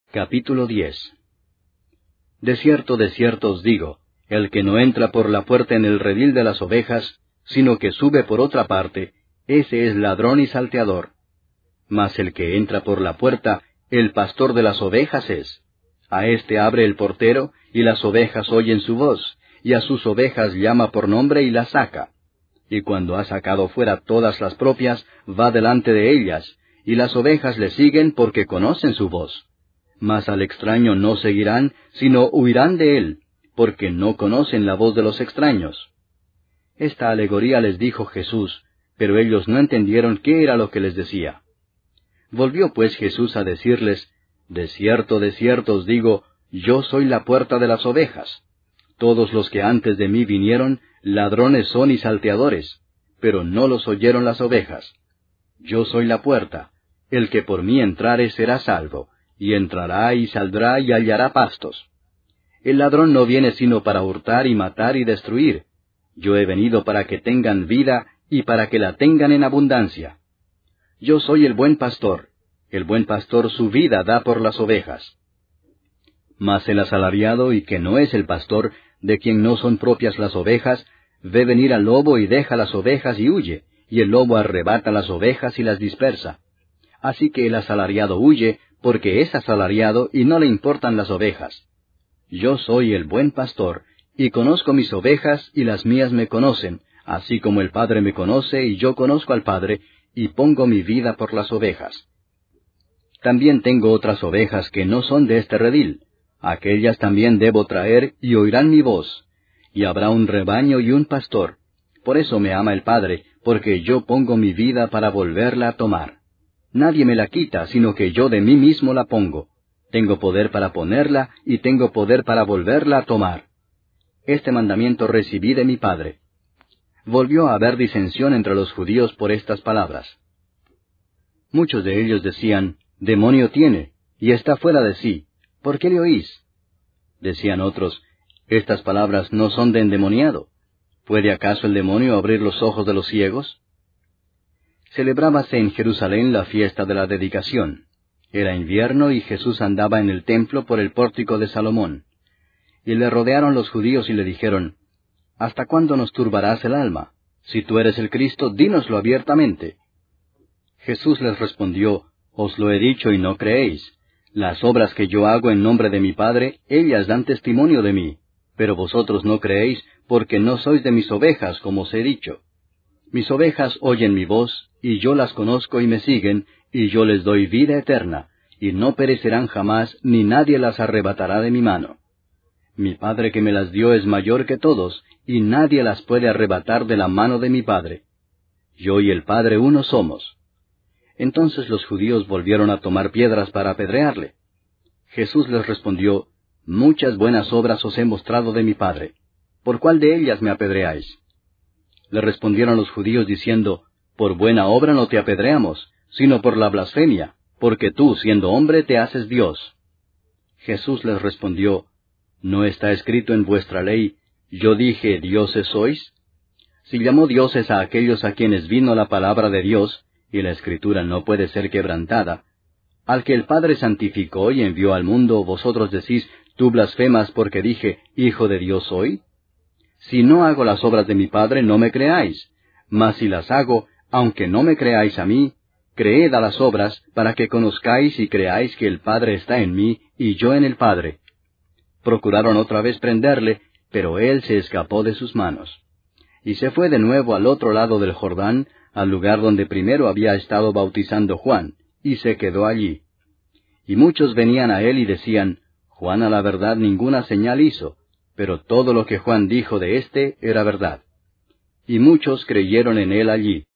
Capítulo 10. De cierto os digo, el que no entra por la puerta en el redil de las ovejas, sino que sube por otra parte, ese es ladrón y salteador. Mas el que entra por la puerta, el pastor de las ovejas es. A éste abre el portero, y las ovejas oyen su voz, y a sus ovejas llama por nombre y las saca. Y cuando ha sacado fuera todas las propias, va delante de ellas, y las ovejas le siguen porque conocen su voz. Mas al extraño no seguirán, sino huirán de él, porque no conocen la voz de los extraños. Esta alegoría les dijo Jesús, pero ellos no entendieron qué era lo que les decía. Volvió pues Jesús a decirles, De cierto os digo, yo soy la puerta de las ovejas. Todos los que antes de mí vinieron, ladrones son y salteadores, pero no los oyeron las ovejas. Yo soy la puerta, el que por mí entrare será salvo, y entrará y saldrá y hallará pastos. El ladrón no viene sino para hurtar y matar y destruir. Yo he venido para que tengan vida y para que la tengan en abundancia. Yo soy el buen pastor su vida da por las ovejas. Mas el asalariado, y que no es el pastor, de quien no son propias las ovejas, ve venir al lobo y deja las ovejas y huye, y el lobo arrebata las ovejas y las dispersa. Así que el asalariado huye, porque es asalariado y no le importan las ovejas. Yo soy el buen pastor, y conozco mis ovejas, y las mías me conocen, así como el Padre me conoce, y yo conozco al Padre, y pongo mi vida por las ovejas. También tengo otras ovejas que no son de este redil. Aquellas también debo traer, y oirán mi voz. Y habrá un rebaño y un pastor. Por eso me ama el Padre, porque yo pongo mi vida para volverla a tomar. Nadie me la quita, sino que yo de mí mismo la pongo. Tengo poder para ponerla, y tengo poder para volverla a tomar. Este mandamiento recibí de mi Padre. Volvió a haber disensión entre los judíos por estas palabras. Muchos de ellos decían, Demonio tiene, y está fuera de sí. ¿Por qué le oís? Decían otros, Estas palabras no son de endemoniado. ¿Puede acaso el demonio abrir los ojos de los ciegos? Celebrábase en Jerusalén la fiesta de la dedicación. Era invierno y Jesús andaba en el templo por el pórtico de Salomón. Y le rodearon los judíos y le dijeron, ¿Hasta cuándo nos turbarás el alma? Si tú eres el Cristo, dínoslo abiertamente. Jesús les respondió, Os lo he dicho y no creéis. Las obras que yo hago en nombre de mi Padre, ellas dan testimonio de mí. Pero vosotros no creéis, porque no sois de mis ovejas, como os he dicho. Mis ovejas oyen mi voz, y yo las conozco y me siguen, y yo les doy vida eterna, y no perecerán jamás, ni nadie las arrebatará de mi mano. Mi Padre que me las dio es mayor que todos, y nadie las puede arrebatar de la mano de mi Padre. Yo y el Padre uno somos. Entonces los judíos volvieron a tomar piedras para apedrearle. Jesús les respondió, Muchas buenas obras os he mostrado de mi Padre. ¿Por cuál de ellas me apedreáis? Le respondieron los judíos diciendo, Por buena obra no te apedreamos, sino por la blasfemia, porque tú, siendo hombre, te haces Dios. Jesús les respondió, ¿No está escrito en vuestra ley, yo dije, dioses sois? Si llamó dioses a aquellos a quienes vino la palabra de Dios, y la Escritura no puede ser quebrantada, al que el Padre santificó y envió al mundo, vosotros decís, tú blasfemas porque dije, Hijo de Dios soy. Si no hago las obras de mi Padre, no me creáis, mas si las hago, aunque no me creáis a mí, creed a las obras, para que conozcáis y creáis que el Padre está en mí, y yo en el Padre. Procuraron otra vez prenderle, pero él se escapó de sus manos. Y se fue de nuevo al otro lado del Jordán, al lugar donde primero había estado bautizando Juan, y se quedó allí. Y muchos venían a él y decían, Juan a la verdad ninguna señal hizo, pero todo lo que Juan dijo de éste era verdad. Y muchos creyeron en él allí.